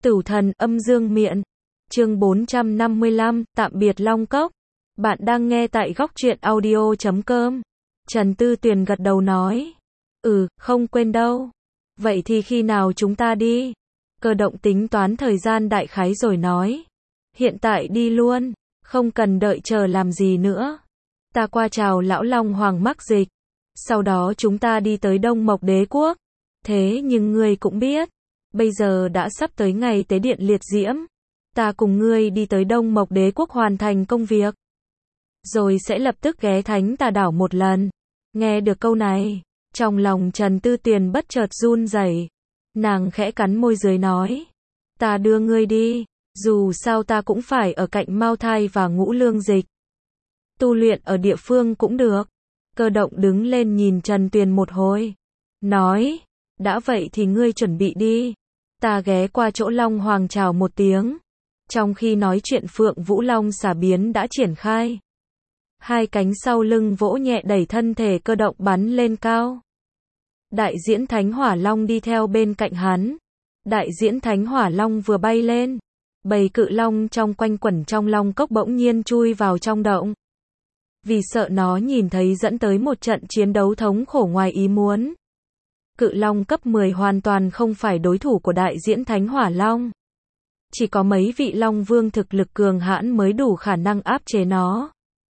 Tử thần âm dương miện. Chương 455, tạm biệt Long Cốc. Bạn đang nghe tại góc truyện audio.com. Trần Tư Tuyền gật đầu nói. Không quên đâu. Vậy thì khi nào chúng ta đi? Cơ động tính toán thời gian đại khái rồi nói. Hiện tại đi luôn, không cần đợi chờ làm gì nữa. Ta qua chào lão Long Hoàng mắc dịch. Sau đó chúng ta đi tới Đông Mộc Đế Quốc. Thế nhưng ngươi cũng biết, bây giờ đã sắp tới ngày tế điện liệt diễm. Ta cùng ngươi đi tới Đông Mộc Đế Quốc hoàn thành công việc. Rồi sẽ lập tức ghé Thánh Tà Đảo một lần. Nghe được câu này, trong lòng Trần Tư Tuyền bất chợt run rẩy. Nàng khẽ cắn môi dưới nói. Ta đưa ngươi đi, dù sao ta cũng phải ở cạnh Mao Thai và Ngũ Lương Dịch. Tu luyện ở địa phương cũng được. Cơ động đứng lên nhìn Trần Tuyền một hồi. Nói, đã vậy thì ngươi chuẩn bị đi. Ta ghé qua chỗ Long Hoàng chào một tiếng. Trong khi nói chuyện Phượng Vũ Long xà biến đã triển khai. Hai cánh sau lưng vỗ nhẹ đẩy thân thể cơ động bắn lên cao. Đại diễn Thánh Hỏa Long đi theo bên cạnh hắn. Đại diễn Thánh Hỏa Long vừa bay lên, bầy cự long trong quanh quẩn trong long cốc bỗng nhiên chui vào trong động. Vì sợ nó nhìn thấy dẫn tới một trận chiến đấu thống khổ ngoài ý muốn. Cự long cấp 10 hoàn toàn không phải đối thủ của đại diễn Thánh Hỏa Long. Chỉ có mấy vị long vương thực lực cường hãn mới đủ khả năng áp chế nó.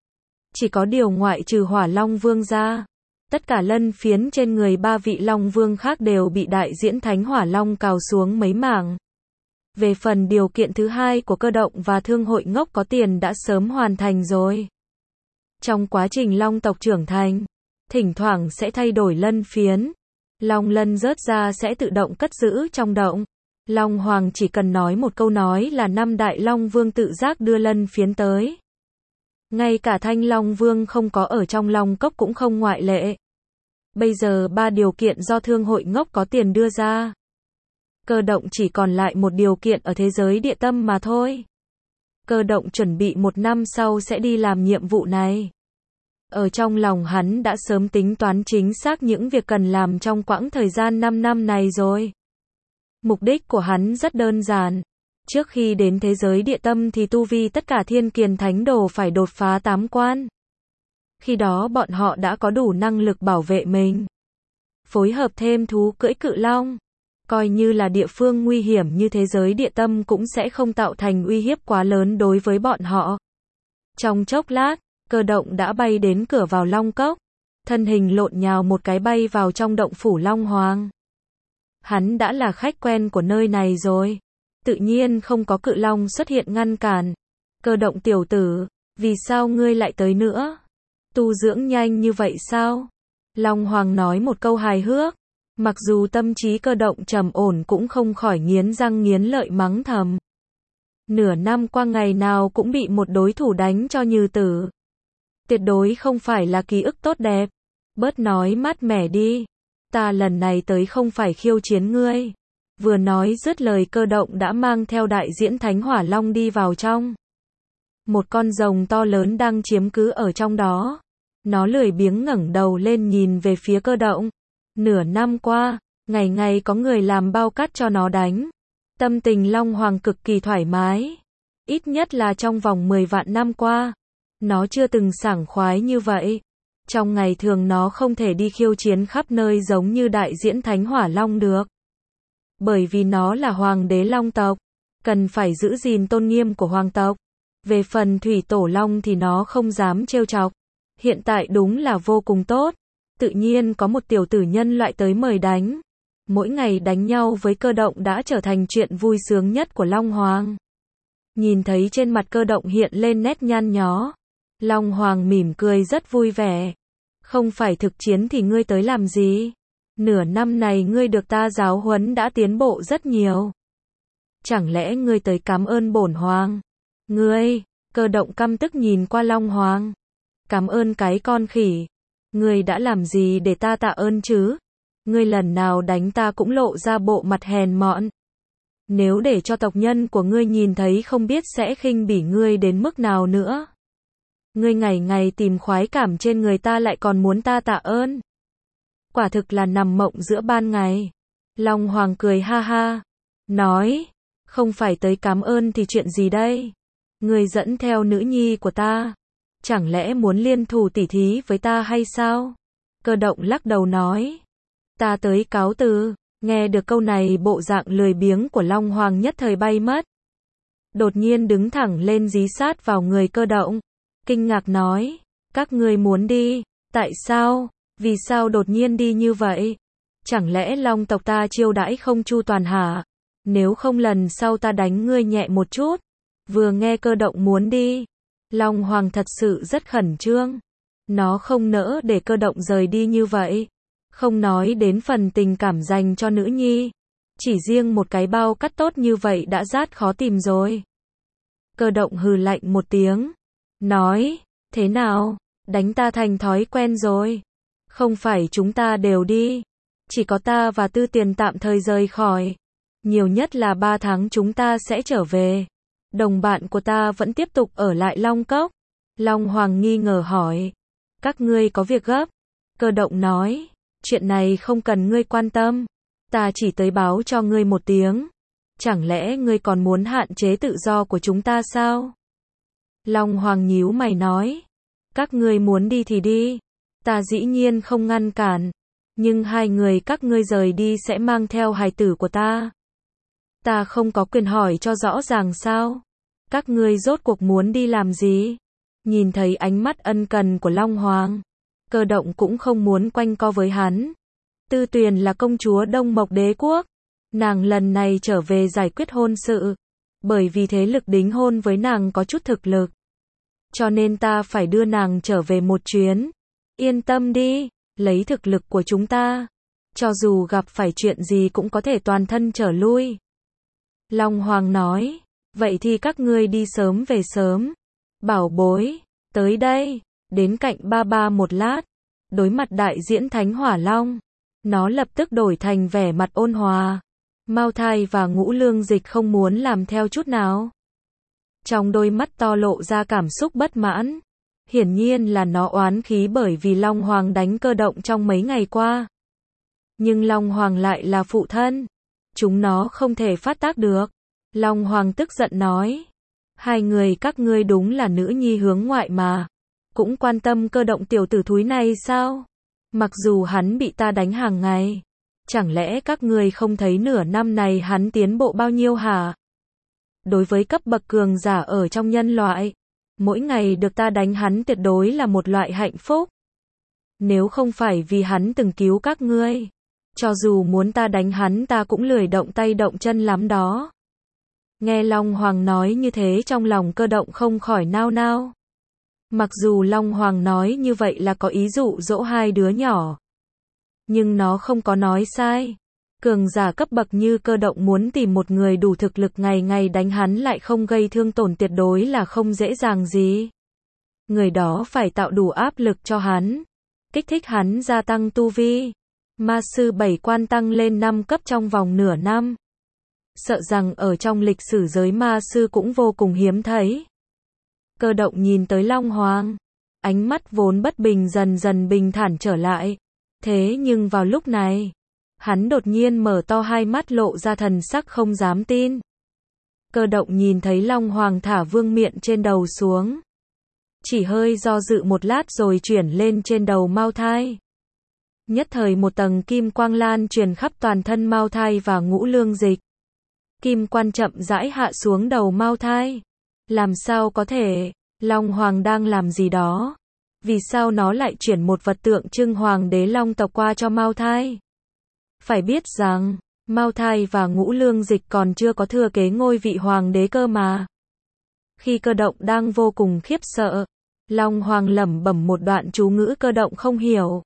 Chỉ có điều ngoại trừ Hỏa Long Vương ra, tất cả lân phiến trên người ba vị long vương khác đều bị đại diễn Thánh Hỏa Long cào xuống mấy mảng. Về phần điều kiện thứ hai của cơ động và thương hội ngốc có tiền đã sớm hoàn thành rồi. Trong quá trình long tộc trưởng thành, thỉnh thoảng sẽ thay đổi lân phiến. Long lân rớt ra sẽ tự động cất giữ trong động. Long Hoàng chỉ cần nói một câu nói là 5 đại long vương tự giác đưa lân phiến tới. Ngay cả Thanh Long Vương không có ở trong Long Cốc cũng không ngoại lệ. Bây giờ 3 điều kiện do thương hội ngốc có tiền đưa ra. Cơ động chỉ còn lại một điều kiện ở thế giới địa tâm mà thôi. Cơ động chuẩn bị 1 năm sau sẽ đi làm nhiệm vụ này. Ở trong lòng hắn đã sớm tính toán chính xác những việc cần làm trong quãng thời gian 5 năm này rồi. Mục đích của hắn rất đơn giản. Trước khi đến thế giới địa tâm thì tu vi tất cả thiên kiền thánh đồ phải đột phá 8 quan. Khi đó bọn họ đã có đủ năng lực bảo vệ mình. Phối hợp thêm thú cưỡi cự long. Coi như là địa phương nguy hiểm như thế giới địa tâm cũng sẽ không tạo thành uy hiếp quá lớn đối với bọn họ. Trong chốc lát, cơ động đã bay đến cửa vào Long Cốc. Thân hình lộn nhào một cái bay vào trong động phủ Long Hoàng. Hắn đã là khách quen của nơi này rồi. Tự nhiên không có cự long xuất hiện ngăn cản. Cơ động tiểu tử, vì sao ngươi lại tới nữa? Tu dưỡng nhanh như vậy sao? Long Hoàng nói một câu hài hước. Mặc dù tâm trí cơ động trầm ổn cũng không khỏi nghiến răng nghiến lợi mắng thầm. Nửa năm qua ngày nào cũng bị một đối thủ đánh cho như tử. Tuyệt đối không phải là ký ức tốt đẹp. Bớt nói mát mẻ đi. Ta lần này tới không phải khiêu chiến ngươi. Vừa nói dứt lời cơ động đã mang theo đại diễn Thánh Hỏa Long đi vào trong. Một con rồng to lớn đang chiếm cứ ở trong đó. Nó lười biếng ngẩng đầu lên nhìn về phía cơ động. Nửa năm qua, ngày ngày có người làm bao cát cho nó đánh. Tâm tình Long Hoàng cực kỳ thoải mái. Ít nhất là trong vòng 10 vạn năm qua, nó chưa từng sảng khoái như vậy. Trong ngày thường nó không thể đi khiêu chiến khắp nơi giống như đại diễn Thánh Hỏa Long được. Bởi vì nó là hoàng đế long tộc, cần phải giữ gìn tôn nghiêm của hoàng tộc. Về phần thủy tổ long thì nó không dám trêu chọc. Hiện tại đúng là vô cùng tốt. Tự nhiên có một tiểu tử nhân loại tới mời đánh. Mỗi ngày đánh nhau với cơ động đã trở thành chuyện vui sướng nhất của Long Hoàng. Nhìn thấy trên mặt cơ động hiện lên nét nhăn nhó. Long Hoàng mỉm cười rất vui vẻ. Không phải thực chiến thì ngươi tới làm gì? Nửa năm này ngươi được ta giáo huấn đã tiến bộ rất nhiều. Chẳng lẽ ngươi tới cảm ơn bổn hoàng? Ngươi, cơ động căm tức nhìn qua Long Hoàng. Cảm ơn cái con khỉ. Ngươi đã làm gì để ta tạ ơn chứ? Ngươi lần nào đánh ta cũng lộ ra bộ mặt hèn mọn. Nếu để cho tộc nhân của ngươi nhìn thấy không biết sẽ khinh bỉ ngươi đến mức nào nữa. Ngươi ngày ngày tìm khoái cảm trên người ta lại còn muốn ta tạ ơn. Quả thực là nằm mộng giữa ban ngày. Long Hoàng cười ha ha. Nói. Không phải tới cảm ơn thì chuyện gì đây? Ngươi dẫn theo nữ nhi của ta, chẳng lẽ muốn liên thủ tỉ thí với ta hay sao? Cơ động lắc đầu nói, ta tới cáo từ. Nghe được câu này bộ dạng lười biếng của Long Hoàng nhất thời bay mất. Đột nhiên đứng thẳng lên dí sát vào người Cơ động. Kinh ngạc nói, các ngươi muốn đi, tại sao? Vì sao đột nhiên đi như vậy? Chẳng lẽ Long tộc ta chiêu đãi không chu toàn hả? Nếu không lần sau ta đánh ngươi nhẹ một chút. Vừa nghe Cơ động muốn đi, Long Hoàng thật sự rất khẩn trương. Nó không nỡ để Cơ động rời đi như vậy. Không nói đến phần tình cảm dành cho nữ nhi. Chỉ riêng một cái bao cắt tốt như vậy đã rất khó tìm rồi. Cơ động hừ lạnh một tiếng. Nói, thế nào? Đánh ta thành thói quen rồi. Không phải chúng ta đều đi. Chỉ có ta và Tư Tiền tạm thời rời khỏi. Nhiều nhất là 3 tháng chúng ta sẽ trở về. Đồng bạn của ta vẫn tiếp tục ở lại Long Cốc. Long Hoàng nghi ngờ hỏi. Các ngươi có việc gấp? Cơ động nói. Chuyện này không cần ngươi quan tâm. Ta chỉ tới báo cho ngươi một tiếng. Chẳng lẽ ngươi còn muốn hạn chế tự do của chúng ta sao? Long Hoàng nhíu mày nói. Các ngươi muốn đi thì đi. Ta dĩ nhiên không ngăn cản. Nhưng hai người các ngươi rời đi sẽ mang theo hài tử của ta. Ta không có quyền hỏi cho rõ ràng sao? Các ngươi rốt cuộc muốn đi làm gì? Nhìn thấy ánh mắt ân cần của Long Hoàng, Cơ động cũng không muốn quanh co với hắn. Tư Tuyền là công chúa Đông Mộc Đế Quốc. Nàng lần này trở về giải quyết hôn sự. Bởi vì thế lực đính hôn với nàng có chút thực lực. Cho nên ta phải đưa nàng trở về một chuyến. Yên tâm đi, lấy thực lực của chúng ta. Cho dù gặp phải chuyện gì cũng có thể toàn thân trở lui. Long Hoàng nói, vậy thì các ngươi đi sớm về sớm. Bảo bối, tới đây, đến cạnh ba ba một lát. Đối mặt đại diễn Thánh Hỏa Long, nó lập tức đổi thành vẻ mặt ôn hòa. Mao Thai và Ngũ Lương Dịch không muốn làm theo chút nào. Trong đôi mắt to lộ ra cảm xúc bất mãn. Hiển nhiên là nó oán khí bởi vì Long Hoàng đánh Cơ động trong mấy ngày qua. Nhưng Long Hoàng lại là phụ thân. Chúng nó không thể phát tác được. Long Hoàng tức giận nói. Hai người các ngươi đúng là nữ nhi hướng ngoại mà. Cũng quan tâm Cơ động tiểu tử thúi này sao? Mặc dù hắn bị ta đánh hàng ngày. Chẳng lẽ các ngươi không thấy nửa năm này hắn tiến bộ bao nhiêu hả? Đối với cấp bậc cường giả ở trong nhân loại, mỗi ngày được ta đánh hắn tuyệt đối là một loại hạnh phúc. Nếu không phải vì hắn từng cứu các ngươi, cho dù muốn ta đánh hắn ta cũng lười động tay động chân lắm đó. Nghe Long Hoàng nói như thế trong lòng Cơ động không khỏi nao nao. Mặc dù Long Hoàng nói như vậy là có ý dụ dỗ hai đứa nhỏ. Nhưng nó không có nói sai. Cường giả cấp bậc như Cơ động muốn tìm một người đủ thực lực ngày ngày đánh hắn lại không gây thương tổn tuyệt đối là không dễ dàng gì. Người đó phải tạo đủ áp lực cho hắn. Kích thích hắn gia tăng tu vi. Ma sư 7 quan tăng lên 5 cấp trong vòng nửa năm. Sợ rằng ở trong lịch sử giới ma sư cũng vô cùng hiếm thấy. Cơ động nhìn tới Long Hoàng. Ánh mắt vốn bất bình dần dần bình thản trở lại. Thế nhưng vào lúc này, hắn đột nhiên mở to hai mắt lộ ra thần sắc không dám tin. Cơ động nhìn thấy Long Hoàng thả vương miện trên đầu xuống. Chỉ hơi do dự một lát rồi chuyển lên trên đầu Mao Thai. Nhất thời một tầng kim quang lan truyền khắp toàn thân Mao Thai và Ngũ Lương Dịch. Kim quan chậm rãi hạ xuống đầu Mao Thai. Làm sao có thể? Long Hoàng đang làm gì đó? Vì sao nó lại chuyển một vật tượng trưng Hoàng đế Long tộc qua cho Mao Thai? Phải biết rằng, Mao Thai và Ngũ Lương Dịch còn chưa có thừa kế ngôi vị Hoàng đế cơ mà. Khi Cơ động đang vô cùng khiếp sợ, Long Hoàng lẩm bẩm một đoạn chú ngữ Cơ động không hiểu.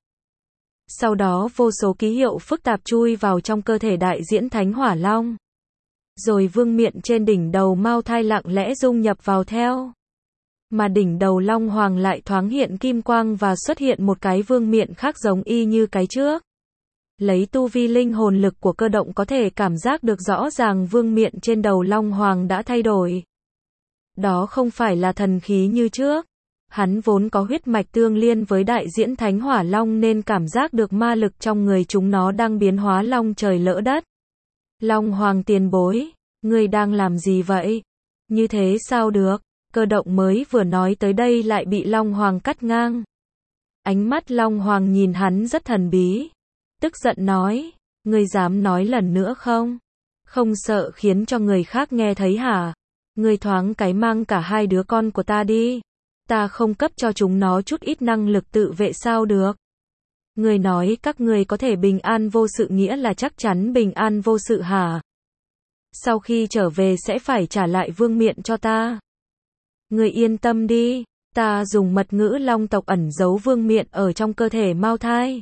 Sau đó vô số ký hiệu phức tạp chui vào trong cơ thể đại diễn Thánh Hỏa Long. Rồi vương miện trên đỉnh đầu Mao Thai lặng lẽ dung nhập vào theo. Mà đỉnh đầu Long Hoàng lại thoáng hiện kim quang và xuất hiện một cái vương miện khác giống y như cái trước. Lấy tu vi linh hồn lực của Cơ động có thể cảm giác được rõ ràng vương miện trên đầu Long Hoàng đã thay đổi. Đó không phải là thần khí như trước. Hắn vốn có huyết mạch tương liên với đại diễn Thánh Hỏa Long nên cảm giác được ma lực trong người chúng nó đang biến hóa long trời lỡ đất. Long Hoàng tiền bối, Ngươi đang làm gì vậy? Như thế sao được? Cơ động mới vừa nói tới đây lại bị Long Hoàng cắt ngang. Ánh mắt Long Hoàng nhìn hắn rất thần bí. Tức giận nói, ngươi dám nói lần nữa không? Không sợ khiến cho người khác nghe thấy hả? Ngươi thoáng cái mang cả hai đứa con của ta đi. Ta không cấp cho chúng nó chút ít năng lực tự vệ sao được? Ngươi nói các ngươi có thể bình an vô sự nghĩa là chắc chắn bình an vô sự hả? Sau khi trở về sẽ phải trả lại vương miện cho ta. Ngươi yên tâm đi, ta dùng mật ngữ long tộc ẩn giấu vương miện ở trong cơ thể Mao Thai.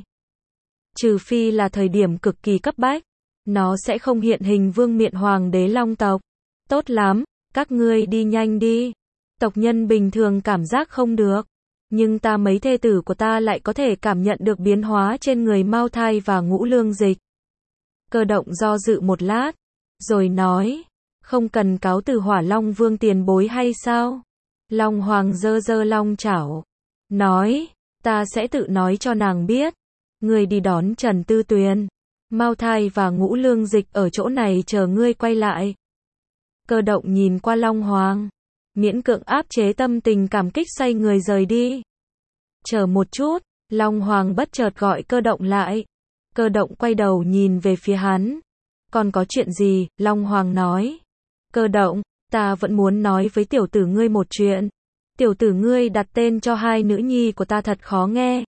Trừ phi là thời điểm cực kỳ cấp bách, nó sẽ không hiện hình vương miện hoàng đế long tộc. Tốt lắm, các ngươi đi nhanh đi. Tộc nhân bình thường cảm giác không được, nhưng ta mấy thê tử của ta lại có thể cảm nhận được biến hóa trên người Mao Thai và Ngũ Lương Dịch. Cơ động do dự một lát, rồi nói, không cần cáo từ Hỏa Long Vương tiền bối hay sao? Long Hoàng giơ giơ long chảo, nói, ta sẽ tự nói cho nàng biết. Ngươi đi đón Trần Tư Tuyền, Mao Thai và Ngũ Lương Dịch ở chỗ này chờ ngươi quay lại. Cơ động nhìn qua Long Hoàng, miễn cưỡng áp chế tâm tình cảm kích xoay người rời đi. Chờ một chút, Long Hoàng bất chợt gọi cơ động lại. Cơ động quay đầu nhìn về phía hắn. Còn có chuyện gì? Long Hoàng nói. Cơ động, ta vẫn muốn nói với tiểu tử ngươi một chuyện. Tiểu tử ngươi đặt tên cho hai nữ nhi của ta thật khó nghe.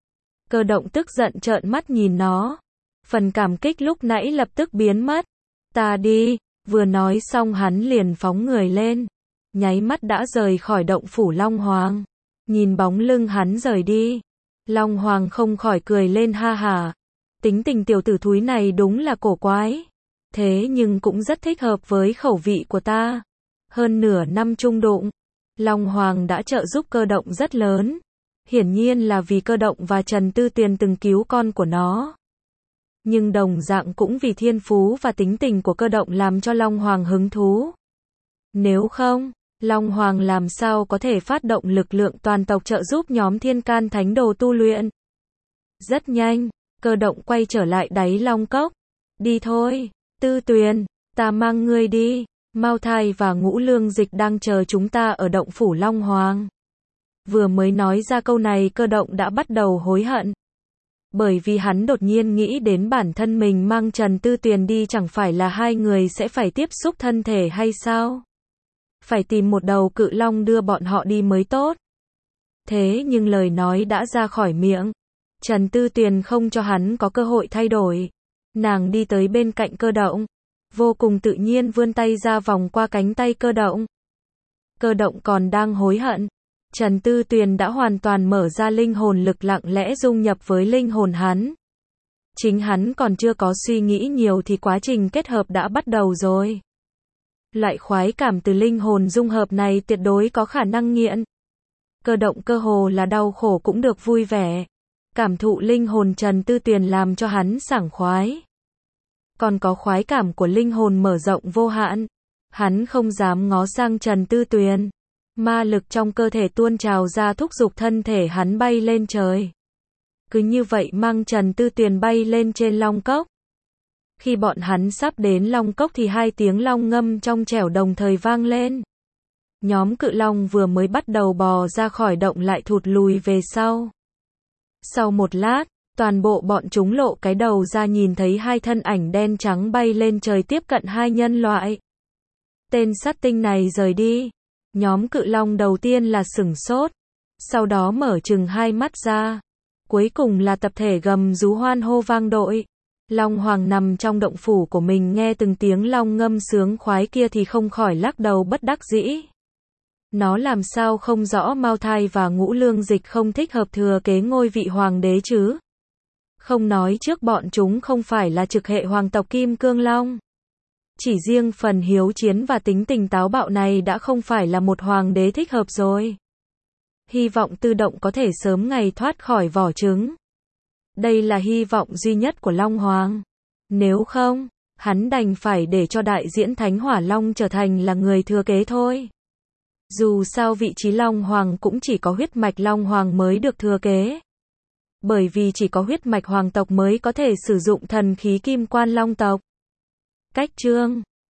Cơ động tức giận trợn mắt nhìn nó. Phần cảm kích lúc nãy lập tức biến mất. Ta đi, vừa nói xong hắn liền phóng người lên. Nháy mắt đã rời khỏi động phủ Long Hoàng. Nhìn bóng lưng hắn rời đi. Long Hoàng không khỏi cười lên ha hà. Tính tình tiểu tử thúi này đúng là cổ quái. Thế nhưng cũng rất thích hợp với khẩu vị của ta. Hơn nửa năm chung đụng, Long Hoàng đã trợ giúp cơ động rất lớn. Hiển nhiên là vì cơ động và Trần Tư Tuyền từng cứu con của nó. Nhưng đồng dạng cũng vì thiên phú và tính tình của cơ động làm cho Long Hoàng hứng thú. Nếu không, Long Hoàng làm sao có thể phát động lực lượng toàn tộc trợ giúp nhóm Thiên Can Thánh Đồ tu luyện. Rất nhanh, cơ động quay trở lại đáy Long Cốc. Đi thôi, Tư Tuyền, ta mang ngươi đi. Mao Thai và Ngũ Lương Dịch đang chờ chúng ta ở động phủ Long Hoàng. Vừa mới nói ra câu này cơ động đã bắt đầu hối hận. Bởi vì hắn đột nhiên nghĩ đến bản thân mình mang Trần Tư Tuyền đi chẳng phải là hai người sẽ phải tiếp xúc thân thể hay sao? Phải tìm một đầu cự long đưa bọn họ đi mới tốt. Thế nhưng lời nói đã ra khỏi miệng. Trần Tư Tuyền không cho hắn có cơ hội thay đổi. Nàng đi tới bên cạnh cơ động. Vô cùng tự nhiên vươn tay ra vòng qua cánh tay cơ động. Cơ động còn đang hối hận. Trần Tư Tuyền đã hoàn toàn mở ra linh hồn lực lặng lẽ dung nhập với linh hồn hắn. Chính hắn còn chưa có suy nghĩ nhiều thì quá trình kết hợp đã bắt đầu rồi. Loại khoái cảm từ linh hồn dung hợp này tuyệt đối có khả năng nghiện. Cơ động cơ hồ là đau khổ cũng được vui vẻ. Cảm thụ linh hồn Trần Tư Tuyền làm cho hắn sảng khoái. Còn có khoái cảm của linh hồn mở rộng vô hạn. Hắn không dám ngó sang Trần Tư Tuyền. Ma lực trong cơ thể tuôn trào ra thúc giục thân thể hắn bay lên trời. Cứ như vậy mang Trần Tư Tuyền bay lên trên Long Cốc. Khi bọn hắn sắp đến Long Cốc thì hai tiếng long ngâm trong trẻo đồng thời vang lên. Nhóm cự long vừa mới bắt đầu bò ra khỏi động lại thụt lùi về sau. Sau một lát, toàn bộ bọn chúng lộ cái đầu ra nhìn thấy hai thân ảnh đen trắng bay lên trời tiếp cận hai nhân loại. Tên sát tinh này rời đi. Nhóm cự long đầu tiên là sửng sốt. Sau đó mở trừng hai mắt ra. Cuối cùng là tập thể gầm rú hoan hô vang dội. Long Hoàng nằm trong động phủ của mình nghe từng tiếng long ngâm sướng khoái kia thì không khỏi lắc đầu bất đắc dĩ. Nó làm sao không rõ Mao Thai và Ngũ Lương Dịch không thích hợp thừa kế ngôi vị hoàng đế chứ? Không nói trước bọn chúng không phải là trực hệ hoàng tộc Kim Cương Long. Chỉ riêng phần hiếu chiến và tính tình táo bạo này đã không phải là một hoàng đế thích hợp rồi. Hy vọng Tư Động có thể sớm ngày thoát khỏi vỏ trứng. Đây là hy vọng duy nhất của Long Hoàng. Nếu không, hắn đành phải để cho đại diễn Thánh Hỏa Long trở thành là người thừa kế thôi. Dù sao vị trí Long Hoàng cũng chỉ có huyết mạch Long Hoàng mới được thừa kế. Bởi vì chỉ có huyết mạch hoàng tộc mới có thể sử dụng thần khí Kim Quan Long tộc. Cách chương